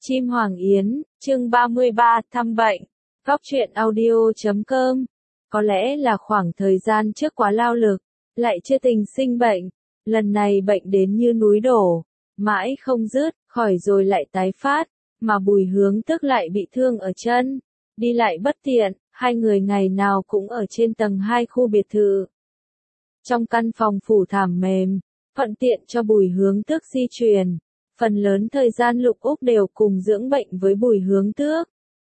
Chim Hoàng Yến, chương 33, thăm bệnh. Góc truyện audio.com. Có lẽ là khoảng thời gian trước quá lao lực, lại chưa tình sinh bệnh. Lần này bệnh đến như núi đổ, mãi không dứt, khỏi rồi lại tái phát, mà Bùi Hướng Tước lại bị thương ở chân, đi lại bất tiện, hai người ngày nào cũng ở trên tầng 2 khu biệt thự. Trong căn phòng phủ thảm mềm, thuận tiện cho Bùi Hướng Tước di chuyển. Phần lớn thời gian Lục Úc đều cùng dưỡng bệnh với Bùi Hướng Tước.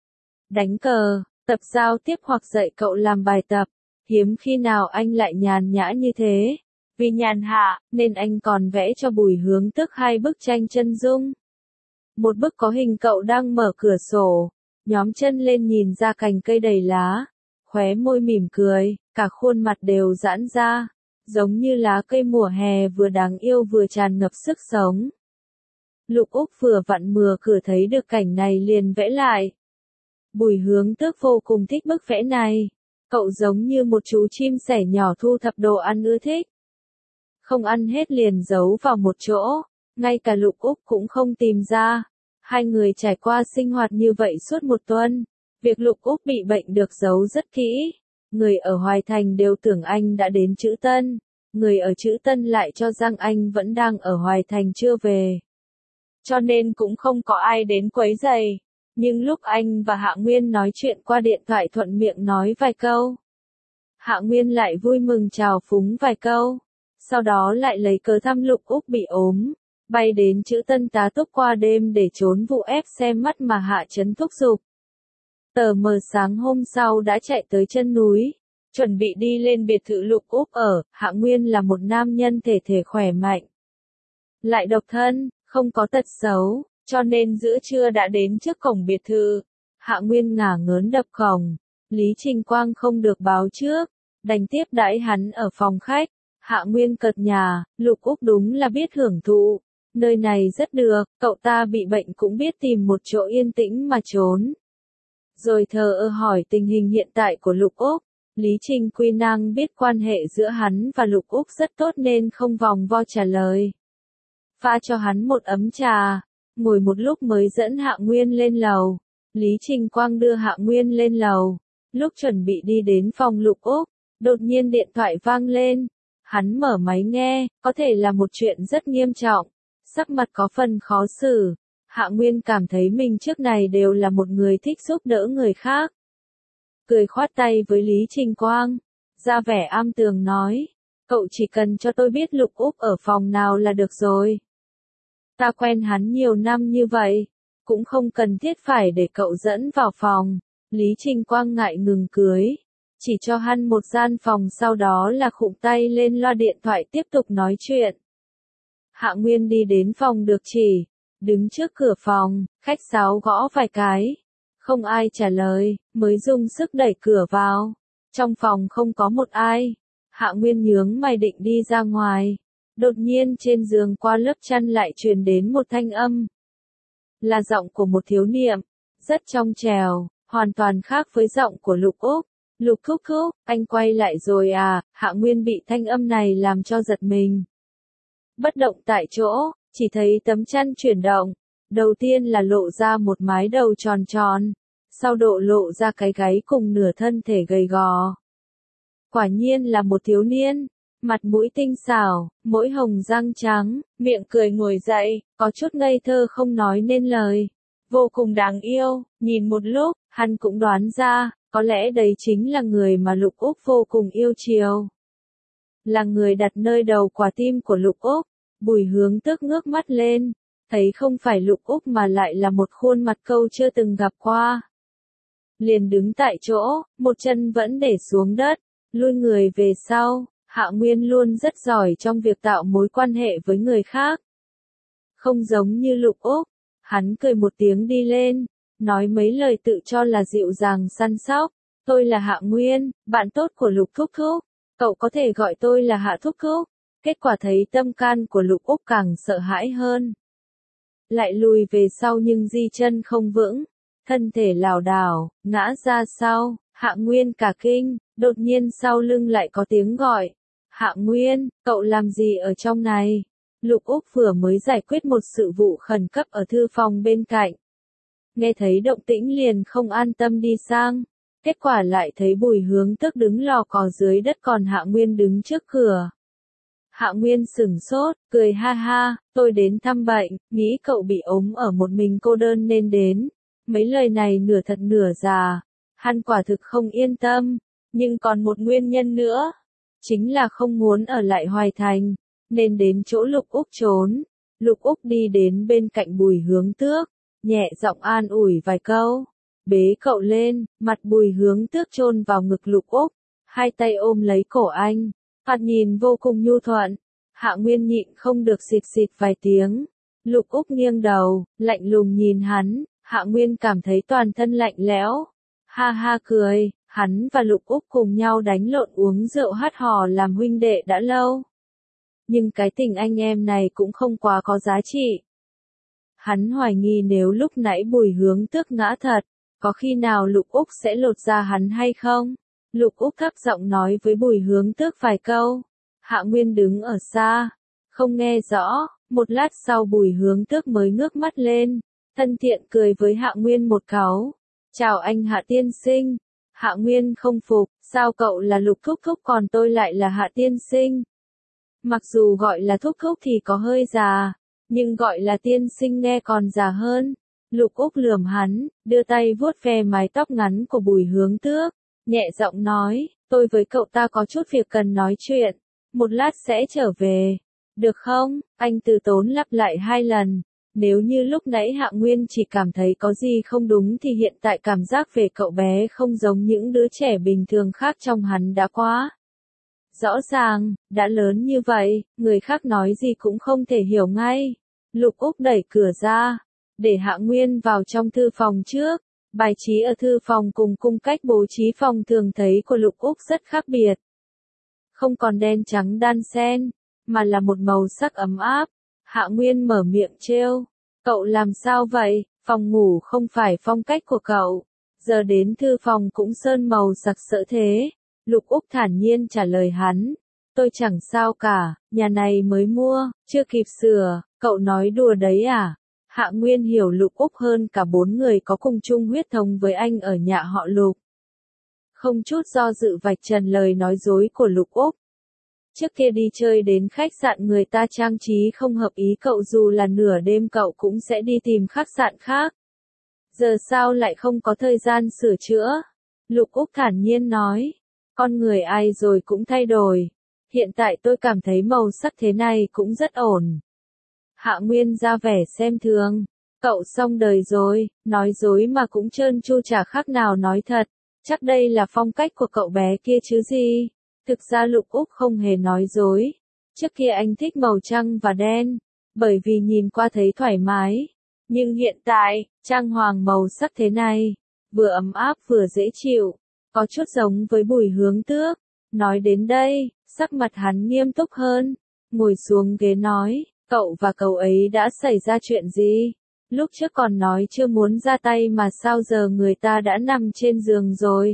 Đánh cờ, tập giao tiếp hoặc dạy cậu làm bài tập, hiếm khi nào anh lại nhàn nhã như thế. Vì nhàn hạ, nên anh còn vẽ cho Bùi Hướng Tước 2 bức tranh chân dung. Một bức có hình cậu đang mở cửa sổ, nhón chân lên nhìn ra cành cây đầy lá, khóe môi mỉm cười, cả khuôn mặt đều giãn ra, giống như lá cây mùa hè vừa đáng yêu vừa tràn ngập sức sống. Lục Úc vừa vặn mở cửa thấy được cảnh này liền vẽ lại. Bùi Hướng Tước vô cùng thích bức vẽ này. Cậu giống như một chú chim sẻ nhỏ thu thập đồ ăn ưa thích. Không ăn hết liền giấu vào một chỗ, ngay cả Lục Úc cũng không tìm ra. Hai người trải qua sinh hoạt như vậy suốt một tuần. Việc Lục Úc bị bệnh được giấu rất kỹ. Người ở Hoài Thành đều tưởng anh đã đến Trữ Tân. Người ở Trữ Tân lại cho rằng anh vẫn đang ở Hoài Thành chưa về. Cho nên cũng không có ai đến quấy rầy. Nhưng lúc anh và Hạ Nguyên nói chuyện qua điện thoại thuận miệng nói vài câu. Hạ Nguyên lại vui mừng chào phúng vài câu. Sau đó lại lấy cớ thăm Lục Úc bị ốm. Bay đến Trữ Tân tá túc qua đêm để trốn vụ ép xem mắt mà Hạ Trấn thúc giục. Tờ mờ sáng hôm sau đã chạy tới chân núi. Chuẩn bị đi lên biệt thự Lục Úc ở. Hạ Nguyên là một nam nhân thể thể khỏe mạnh. Lại độc thân. Không có tật xấu, cho nên giữa trưa đã đến trước cổng biệt thự. Hạ Nguyên ngả ngớn đập cổng. Lý Trình Quang không được báo trước, đành tiếp đãi hắn ở phòng khách. Hạ Nguyên cợt nhả, Lục Úc đúng là biết hưởng thụ. Nơi này rất được, cậu ta bị bệnh cũng biết tìm một chỗ yên tĩnh mà trốn. Rồi thờ ơ hỏi tình hình hiện tại của Lục Úc. Lý Trình Quy năng biết quan hệ giữa hắn và Lục Úc rất tốt nên không vòng vo trả lời. Pha cho hắn một ấm trà, ngồi một lúc mới dẫn Hạ Nguyên lên lầu. Lý Trình Quang đưa Hạ Nguyên lên lầu. Lúc chuẩn bị đi đến phòng Lục Úc, đột nhiên điện thoại vang lên. Hắn mở máy nghe, có thể là một chuyện rất nghiêm trọng. Sắc mặt có phần khó xử. Hạ Nguyên cảm thấy mình trước này đều là một người thích giúp đỡ người khác. Cười khoát tay với Lý Trình Quang, ra vẻ am tường nói. Cậu chỉ cần cho tôi biết Lục Úc ở phòng nào là được rồi. Ta quen hắn nhiều năm như vậy, cũng không cần thiết phải để cậu dẫn vào phòng. Lý Trình Quang ngại ngừng cưới, chỉ cho hắn một gian phòng sau đó là khụng tay lên loa điện thoại tiếp tục nói chuyện. Hạ Nguyên đi đến phòng được chỉ, đứng trước cửa phòng, khách sáo gõ vài cái. Không ai trả lời, mới dùng sức đẩy cửa vào. Trong phòng không có một ai. Hạ Nguyên nhướng mày định đi ra ngoài. Đột nhiên trên giường qua lớp chăn lại truyền đến một thanh âm. Là giọng của một thiếu niệm, rất trong trẻo, hoàn toàn khác với giọng của Lục Úc. Lục thúc thúc, anh quay lại rồi à? Hạ Nguyên bị thanh âm này làm cho giật mình. Bất động tại chỗ, chỉ thấy tấm chăn chuyển động. Đầu tiên là lộ ra một mái đầu tròn tròn, sau độ lộ ra cái gáy cùng nửa thân thể gầy gò. Quả nhiên là một thiếu niên. Mặt mũi tinh xảo, mỗi hồng răng trắng, miệng cười ngồi dậy, có chút ngây thơ không nói nên lời. Vô cùng đáng yêu, nhìn một lúc, hắn cũng đoán ra, có lẽ đấy chính là người mà Lục Úc vô cùng yêu chiều. Là người đặt nơi đầu quả tim của Lục Úc. Bùi Hướng Tước ngước mắt lên, thấy không phải Lục Úc mà lại là một khuôn mặt câu chưa từng gặp qua. Liền đứng tại chỗ, một chân vẫn để xuống đất, lui người về sau. Hạ Nguyên luôn rất giỏi trong việc tạo mối quan hệ với người khác. Không giống như Lục Úc, hắn cười một tiếng đi lên, nói mấy lời tự cho là dịu dàng săn sóc. Tôi là Hạ Nguyên, bạn tốt của Lục thúc thúc, cậu có thể gọi tôi là Hạ thúc thúc. Kết quả thấy tâm can của Lục Úc càng sợ hãi hơn. Lại lùi về sau nhưng di chân không vững, thân thể lảo đảo, ngã ra sau. Hạ Nguyên cả kinh, đột nhiên sau lưng lại có tiếng gọi. Hạ Nguyên, cậu làm gì ở trong này? Lục Úc vừa mới giải quyết một sự vụ khẩn cấp ở thư phòng bên cạnh. nghe thấy động tĩnh liền không an tâm đi sang. Kết quả lại thấy Bùi Hướng Tước đứng lò cò dưới đất còn Hạ Nguyên đứng trước cửa. Hạ Nguyên sửng sốt, cười ha ha, tôi đến thăm bệnh, nghĩ cậu bị ốm ở một mình cô đơn nên đến. Mấy lời này nửa thật nửa giả, hắn quả thực không yên tâm, nhưng còn một nguyên nhân nữa, chính là không muốn ở lại Hoài Thành, nên đến chỗ Lục Úc trốn. Lục Úc đi đến bên cạnh Bùi Hướng Tước, nhẹ giọng an ủi vài câu, bế cậu lên, mặt Bùi Hướng Tước chôn vào ngực Lục Úc, hai tay ôm lấy cổ anh, thoạt nhìn vô cùng nhu thuận. Hạ Nguyên nhịn không được xịt xịt vài tiếng. Lục Úc nghiêng đầu, lạnh lùng nhìn hắn, Hạ Nguyên cảm thấy toàn thân lạnh lẽo. Ha ha cười, hắn và Lục Úc cùng nhau đánh lộn uống rượu hát hò làm huynh đệ đã lâu. Nhưng cái tình anh em này cũng không quá có giá trị. Hắn hoài nghi nếu lúc nãy Bùi Hướng Tước ngã thật, có khi nào Lục Úc sẽ lột ra hắn hay không? Lục Úc thấp giọng nói với Bùi Hướng Tước vài câu. Hạ Nguyên đứng ở xa, không nghe rõ, một lát sau Bùi Hướng Tước mới ngước mắt lên, thân thiện cười với Hạ Nguyên một cáu. Chào anh Hạ tiên sinh. Hạ Nguyên không phục, sao cậu là Lục thúc thúc còn tôi lại là Hạ tiên sinh? Mặc dù gọi là thúc thúc thì có hơi già, nhưng gọi là tiên sinh nghe còn già hơn. Lục Úc lườm hắn, đưa tay vuốt ve mái tóc ngắn của Bùi Hướng Tước, nhẹ giọng nói, tôi với cậu ta có chút việc cần nói chuyện, một lát sẽ trở về. Được không? Anh từ tốn lặp lại 2 lần. Nếu như lúc nãy Hạ Nguyên chỉ cảm thấy có gì không đúng thì hiện tại cảm giác về cậu bé không giống những đứa trẻ bình thường khác trong hắn đã quá rõ ràng, đã lớn như vậy, người khác nói gì cũng không thể hiểu ngay. Lục Úc đẩy cửa ra, để Hạ Nguyên vào trong thư phòng trước. Bài trí ở thư phòng cùng cung cách bố trí phòng thường thấy của Lục Úc rất khác biệt. Không còn đen trắng đan xen, mà là một màu sắc ấm áp. Hạ Nguyên mở miệng trêu, cậu làm sao vậy, phòng ngủ không phải phong cách của cậu, giờ đến thư phòng cũng sơn màu sặc sỡ thế. Lục Úc thản nhiên trả lời hắn, tôi chẳng sao cả, nhà này mới mua, chưa kịp sửa, cậu nói đùa đấy à? Hạ Nguyên hiểu Lục Úc hơn cả 4 người có cùng chung huyết thống với anh ở nhà họ Lục. Không chút do dự vạch trần lời nói dối của Lục Úc. Trước kia đi chơi đến khách sạn người ta trang trí không hợp ý cậu dù là nửa đêm cậu cũng sẽ đi tìm khách sạn khác. Giờ sao lại không có thời gian sửa chữa? Lục Úc thản nhiên nói. Con người ai rồi cũng thay đổi. Hiện tại tôi cảm thấy màu sắc thế này cũng rất ổn. Hạ Nguyên ra vẻ xem thường. Cậu xong đời rồi, nói dối mà cũng trơn tru chả khác nào nói thật. Chắc đây là phong cách của cậu bé kia chứ gì. Thực ra Lục Úc không hề nói dối. Trước kia anh thích màu trắng và đen, bởi vì nhìn qua thấy thoải mái. Nhưng hiện tại, trang hoàng màu sắc thế này, vừa ấm áp vừa dễ chịu, có chút giống với Bùi Hướng Tước. Nói đến đây, sắc mặt hắn nghiêm túc hơn, ngồi xuống ghế nói, cậu và cậu ấy đã xảy ra chuyện gì? Lúc trước còn nói chưa muốn ra tay mà sao giờ người ta đã nằm trên giường rồi?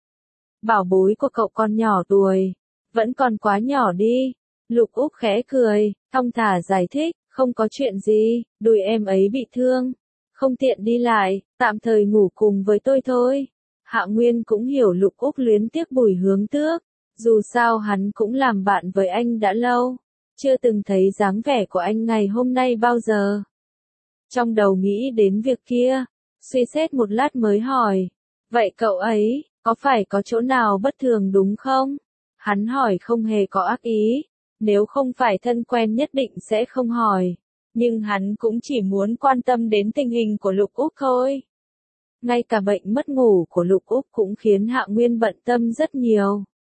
Bảo bối của cậu còn nhỏ tuổi, vẫn còn quá nhỏ đi. Lục Úc khẽ cười, thong thả giải thích, không có chuyện gì, đùi em ấy bị thương, không tiện đi lại, tạm thời ngủ cùng với tôi thôi. Hạ Nguyên cũng hiểu Lục Úc luyến tiếc Bùi Hướng Tước, dù sao hắn cũng làm bạn với anh đã lâu, chưa từng thấy dáng vẻ của anh ngày hôm nay bao giờ. Trong đầu nghĩ đến việc kia, suy xét một lát mới hỏi, vậy cậu ấy, có phải có chỗ nào bất thường đúng không? Hắn hỏi không hề có ác ý, nếu không phải thân quen nhất định sẽ không hỏi, nhưng hắn cũng chỉ muốn quan tâm đến tình hình của Lục Úc thôi. Ngay cả bệnh mất ngủ của Lục Úc cũng khiến Hạ Nguyên bận tâm rất nhiều.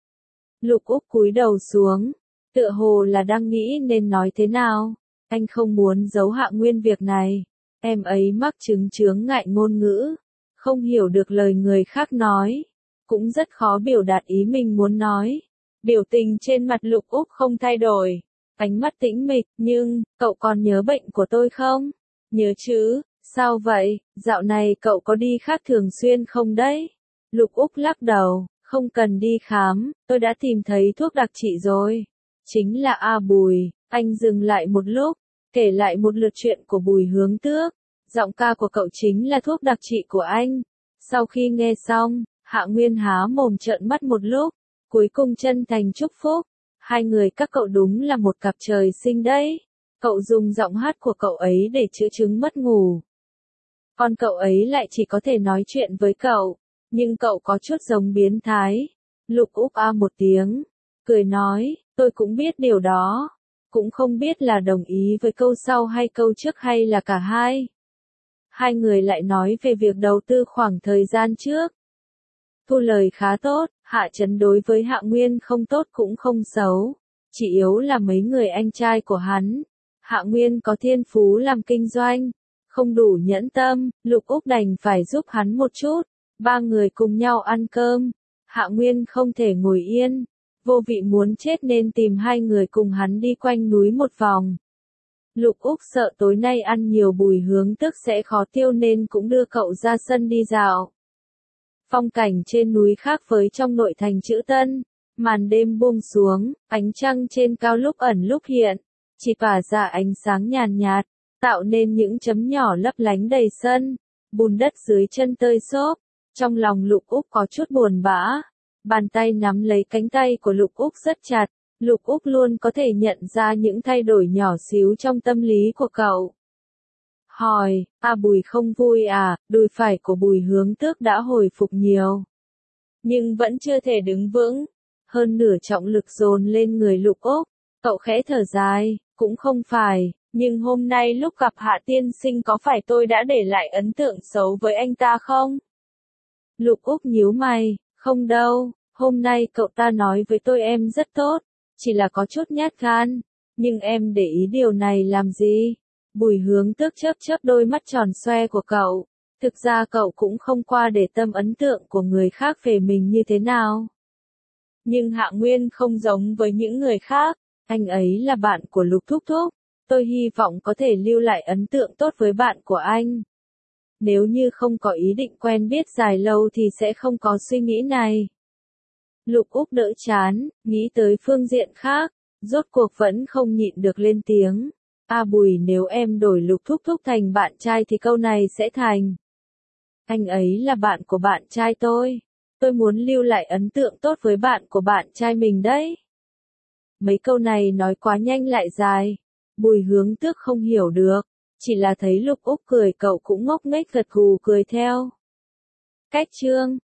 Lục Úc cúi đầu xuống, tựa hồ là đang nghĩ nên nói thế nào. Anh không muốn giấu Hạ Nguyên việc này. Em ấy mắc chứng chướng ngại ngôn ngữ, không hiểu được lời người khác nói, cũng rất khó biểu đạt ý mình muốn nói. Biểu tình trên mặt Lục Úc không thay đổi, ánh mắt tĩnh mịch, nhưng, cậu còn nhớ bệnh của tôi không? Nhớ chứ, sao vậy, dạo này cậu có đi khác thường xuyên không đấy? Lục Úc lắc đầu, không cần đi khám, tôi đã tìm thấy thuốc đặc trị rồi. Chính là A Bùi. Anh dừng lại một lúc, kể lại một lượt chuyện của Bùi Hướng Tước. Giọng ca của cậu chính là thuốc đặc trị của anh. Sau khi nghe xong, Hạ Nguyên há mồm trợn mắt một lúc, cuối cùng chân thành chúc phúc. Hai người các cậu đúng là một cặp trời sinh đấy. Cậu dùng giọng hát của cậu ấy để chữa chứng mất ngủ. Còn cậu ấy lại chỉ có thể nói chuyện với cậu, nhưng cậu có chút giống biến thái. Lục Úc a một tiếng, cười nói, tôi cũng biết điều đó. Cũng không biết là đồng ý với câu sau hay câu trước hay là cả hai. Hai người lại nói về việc đầu tư khoảng thời gian trước. Thu lời khá tốt, Hạ Trấn đối với Hạ Nguyên không tốt cũng không xấu. Chỉ yếu là mấy người anh trai của hắn. Hạ Nguyên có thiên phú làm kinh doanh, không đủ nhẫn tâm, Lục Úc đành phải giúp hắn một chút. Ba người cùng nhau ăn cơm. Hạ Nguyên không thể ngồi yên. Vô vị muốn chết nên tìm hai người cùng hắn đi quanh núi một vòng. Lục Úc sợ tối nay ăn nhiều bùi hướng tức sẽ khó tiêu nên cũng đưa cậu ra sân đi dạo. Phong cảnh trên núi khác với trong nội thành Trữ Tân. Màn đêm buông xuống, ánh trăng trên cao lúc ẩn lúc hiện, chỉ tỏa ra ánh sáng nhàn nhạt, tạo nên những chấm nhỏ lấp lánh đầy sân. Bùn đất dưới chân tơi xốp, trong lòng Lục Úc có chút buồn bã. Bàn tay nắm lấy cánh tay của Lục Úc rất chặt. Lục Úc luôn có thể nhận ra những thay đổi nhỏ xíu trong tâm lý của cậu. Hỏi, Bùi không vui à? Đùi phải của Bùi Hướng Tước đã hồi phục nhiều, nhưng vẫn chưa thể đứng vững. Hơn nửa trọng lực dồn lên người Lục Úc. Cậu khẽ thở dài, cũng không phải, nhưng hôm nay lúc gặp Hạ tiên sinh có phải tôi đã để lại ấn tượng xấu với anh ta không? Lục Úc nhíu mày, không đâu, hôm nay cậu ta nói với tôi em rất tốt, chỉ là có chút nhát gan, nhưng em để ý điều này làm gì? Bùi Hướng Tước chớp chớp đôi mắt tròn xoe của cậu, thực ra cậu cũng không qua để tâm ấn tượng của người khác về mình như thế nào. Nhưng Hạ Nguyên không giống với những người khác, anh ấy là bạn của Lục Thúc Thúc, tôi hy vọng có thể lưu lại ấn tượng tốt với bạn của anh. Nếu như không có ý định quen biết dài lâu thì sẽ không có suy nghĩ này. Lục Úc đỡ chán, nghĩ tới phương diện khác, rốt cuộc vẫn không nhịn được lên tiếng. Bùi, nếu em đổi Lục Thúc Thúc thành bạn trai thì câu này sẽ thành. Anh ấy là bạn của bạn trai tôi. Tôi muốn lưu lại ấn tượng tốt với bạn của bạn trai mình đấy. Mấy câu này nói quá nhanh lại dài. Bùi Hướng Tước không hiểu được. Chỉ là thấy Lục Úc cười cậu cũng ngốc nghếch gật gù cười theo. Cách chương